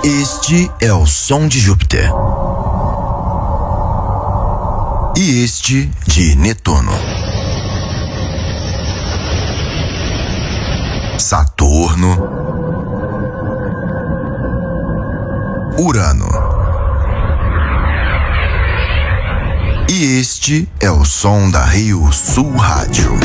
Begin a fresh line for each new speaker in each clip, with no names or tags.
Este é o som de Júpiter. E este de Netuno. Saturno. Urano. E este é o som da Rio Sul Rádio.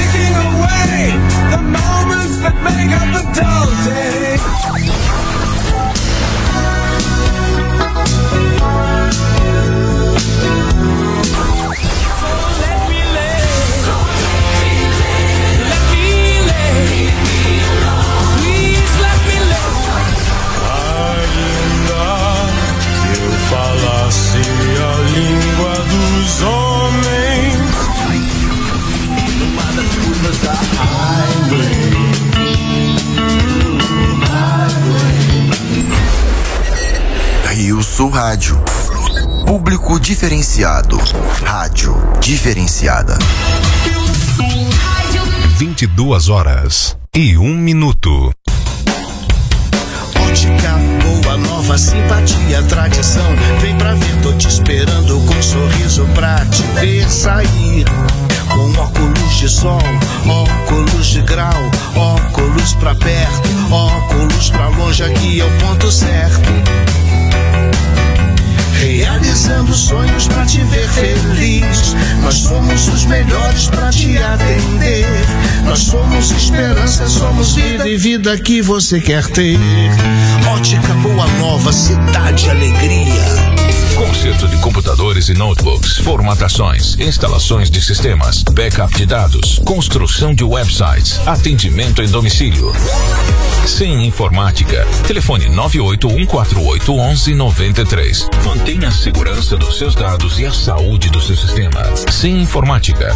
Falasse a língua dos homens numa das curvas da highway.
Rio Sul Rádio. Público diferenciado. Rádio diferenciada.
22h01.
Ótica boa, nova simpatia, tradição. Vem pra ver, tô te esperando com um sorriso pra te ver sair. Com óculos de sol, óculos de grau, óculos pra perto, óculos pra longe, aqui é o ponto certo. Realizando sonhos pra te ver feliz. Nós somos os melhores pra te atender. Nós somos esperança, somos vida e vida que você quer ter. Ótica Boa Nova, cidade alegria.
Conserto de computadores e notebooks, formatações, instalações de sistemas, backup de dados, construção de websites, atendimento em domicílio. Sem informática. Telefone 981481193. Mantenha a segurança dos seus dados e a saúde do seu sistema. Sem informática.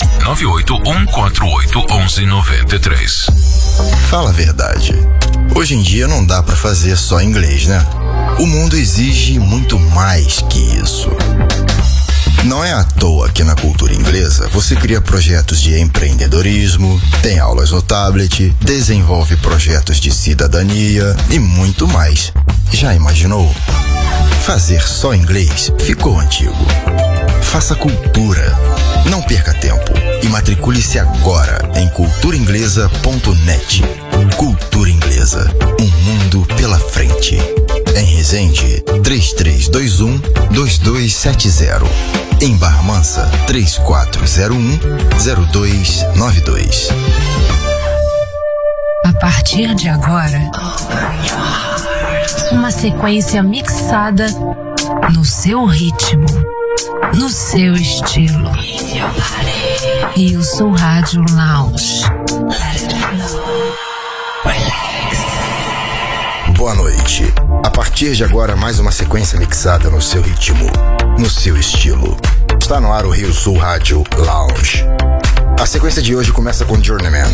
981481193.
Fala a verdade. Hoje em dia não dá pra fazer só inglês, né? O mundo exige muito mais que isso. Não é à toa que na cultura inglesa você cria projetos de empreendedorismo, tem aulas no tablet, desenvolve projetos de cidadania e muito mais. Já imaginou? Fazer só inglês ficou antigo. Faça cultura. Não perca tempo e matricule-se agora em culturainglesa.net. Cultura Inglesa, um mundo pela frente. Em Resende, 3321-2270. Em Barra Mansa, 3401-0292.
A partir de agora, uma sequência mixada no seu ritmo, no seu estilo. Rio Sul Rádio Lounge. Let it flow. Relax.
Boa noite. A partir de agora, mais uma sequência mixada no seu ritmo, no seu estilo. Está no ar o Rio Sul Rádio Lounge. A sequência de hoje começa com Journeyman.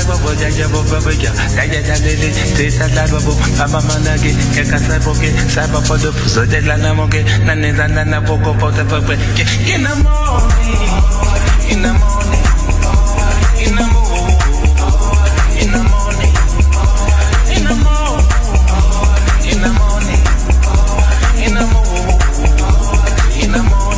bobo jaja bobo boja jaja jalele teta la bobo mama manage keka saboke saba podo puso de la namoke nane zana na poco pote pepe in the morning in the morning in the morning in the morning in the morning in the morning in the morning in the morning.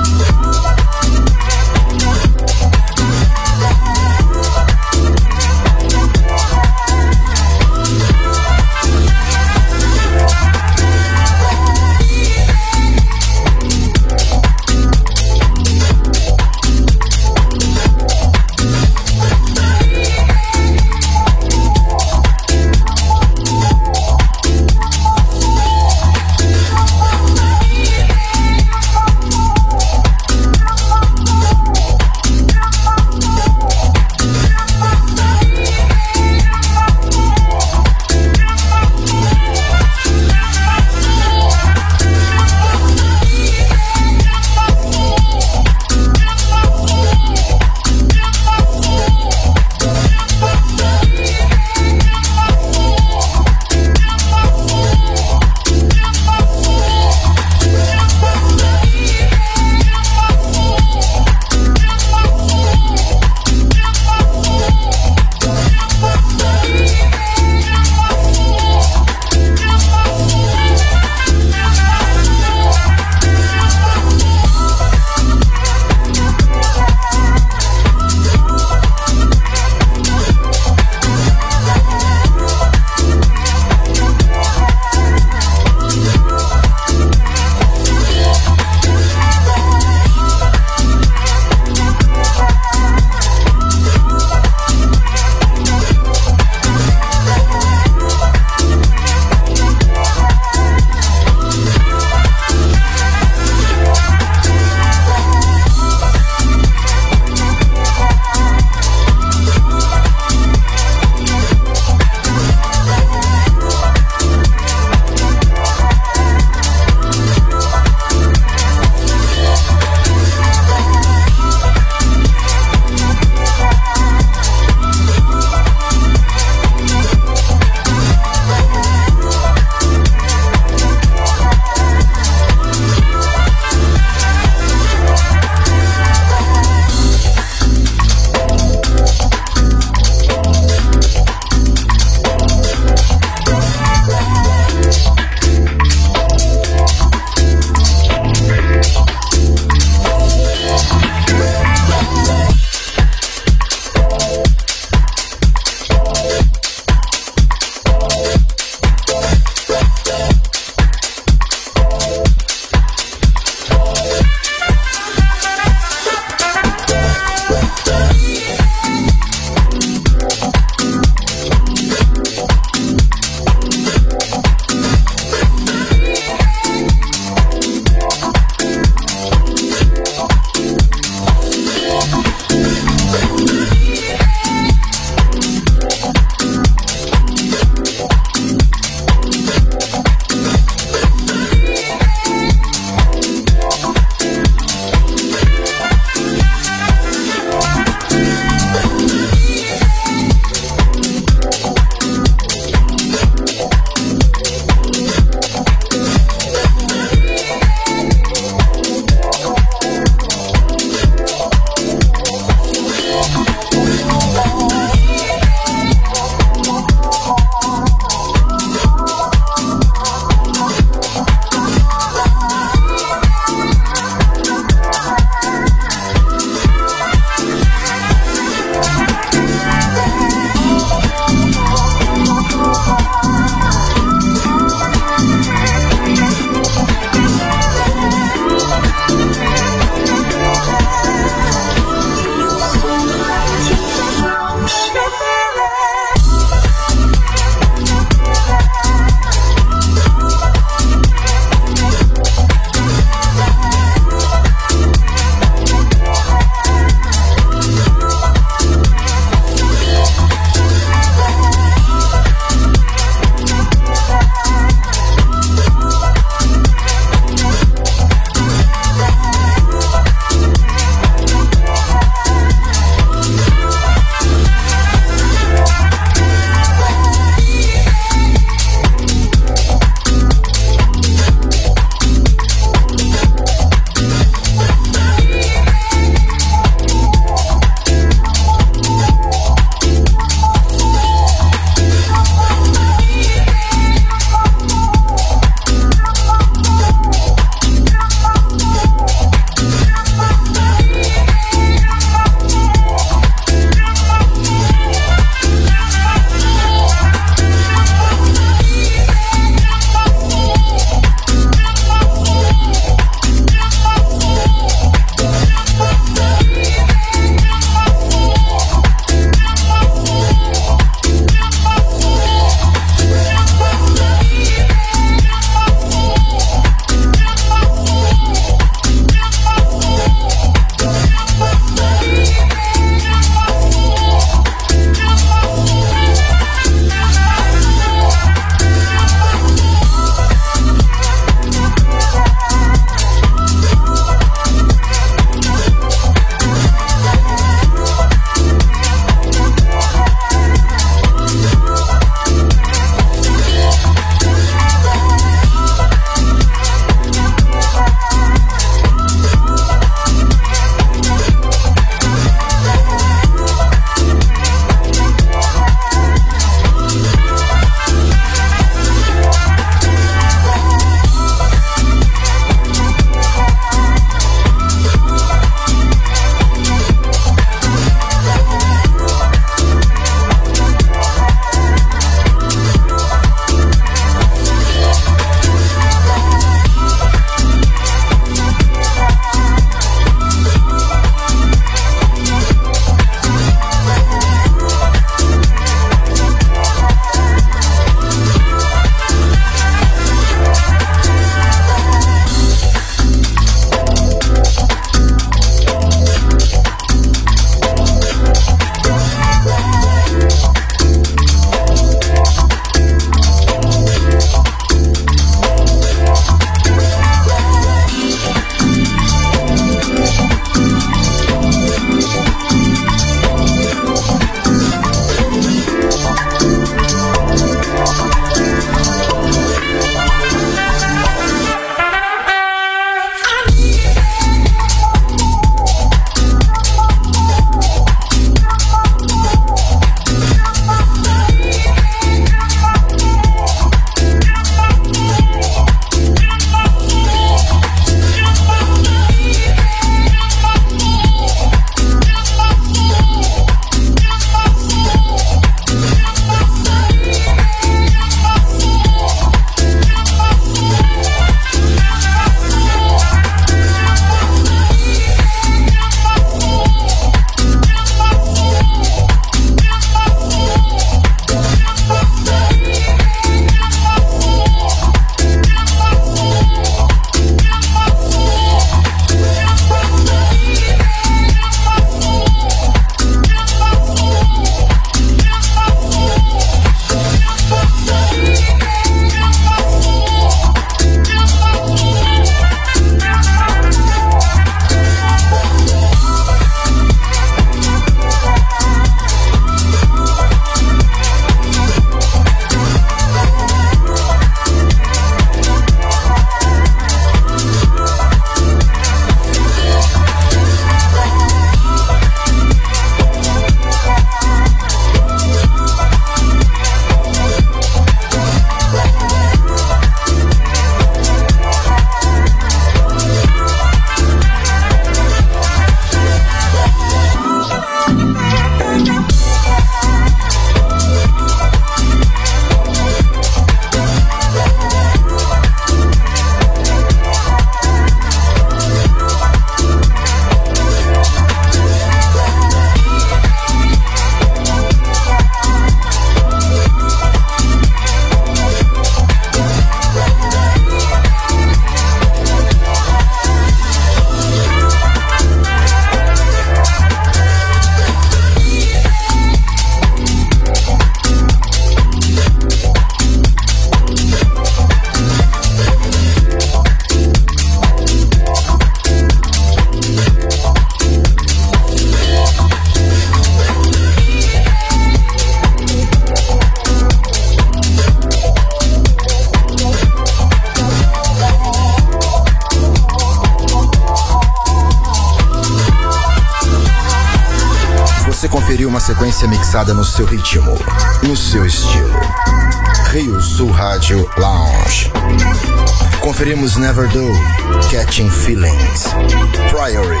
Uma sequência mixada no seu ritmo, no seu estilo. Rio Sul Rádio Lounge. Conferimos Never Do, Catching Feelings, Priory,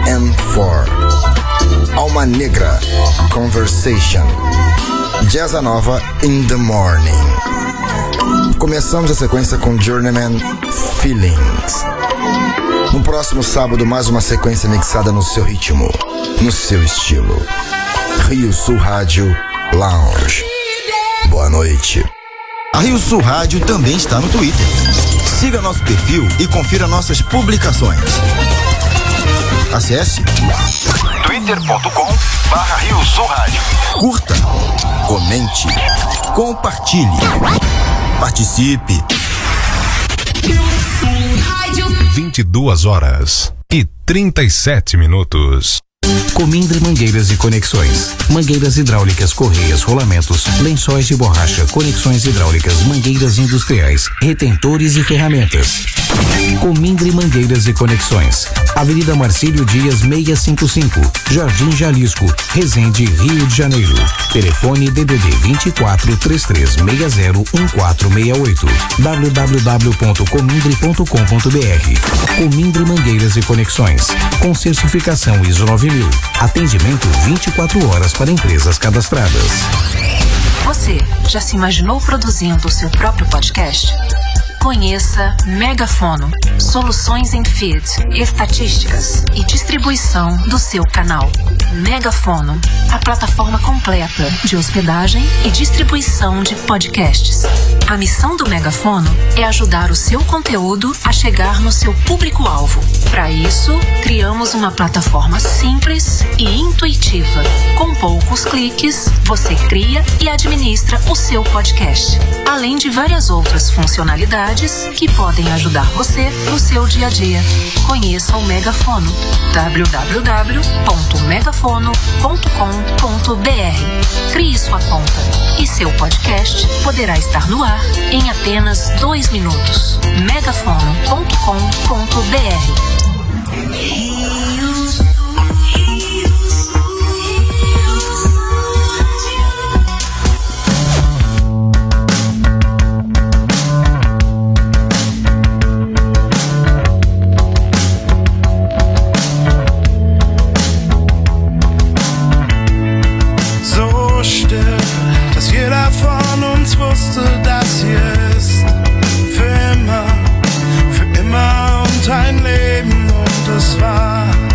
M4, Alma Negra, Conversation, Jazza Nova, In the Morning. Começamos a sequência com Journeyman, Feelings. No próximo sábado, mais uma sequência mixada no seu ritmo, no seu estilo. Rio Sul Rádio Lounge. Boa noite. A Rio Sul Rádio também está no Twitter. Siga nosso perfil e confira nossas publicações. Acesse twitter.com/Rio Sul Rádio. Curta, comente, compartilhe, participe.
22h37.
Comindre Mangueiras e Conexões. Mangueiras hidráulicas, correias, rolamentos, lençóis de borracha, conexões hidráulicas, mangueiras industriais, retentores e ferramentas. Comindre Mangueiras e Conexões. Avenida Marcílio Dias 655, Jardim Jalisco, Resende, Rio de Janeiro. Telefone DDD 24 3360 1468. www.comindre.com.br. Comindre Mangueiras e Conexões. Com certificação ISO 9000. Atendimento 24 horas para empresas cadastradas.
Você já se imaginou produzindo o seu próprio podcast? Conheça Megafono, soluções em feed, estatísticas e distribuição do seu canal. Megafono, a plataforma completa de hospedagem e distribuição de podcasts. A missão do Megafono é ajudar o seu conteúdo a chegar no seu público-alvo. Para isso, criamos uma plataforma simples e intuitiva. Com poucos cliques, você cria e administra o seu podcast, além de várias outras funcionalidades que podem ajudar você no seu dia a dia. Conheça o Megafono. www.megafono.com.br. Crie sua conta e seu podcast poderá estar no ar em apenas 2 minutos. megafono.com.br.
Das hier ist für immer und ein Leben und es war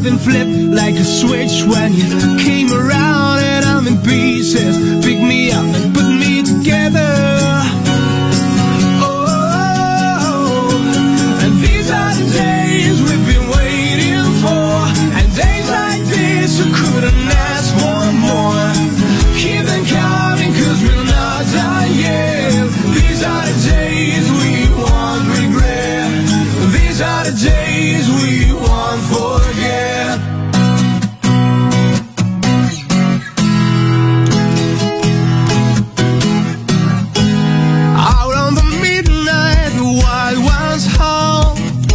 something flipped like a switch when you came around and I'm in pieces. Pick me up and put me together. Oh, and these are the days we've been waiting for, and days like this I couldn't ask for more. Keep them coming 'cause we're not done yet. These are the days we won't regret. These are the days we won't forget. Out on the midnight, the wild ones howl.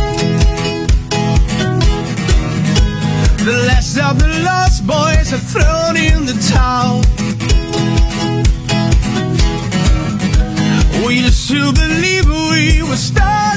The last of the lost boys are thrown in the towel. We used to believe we were stars.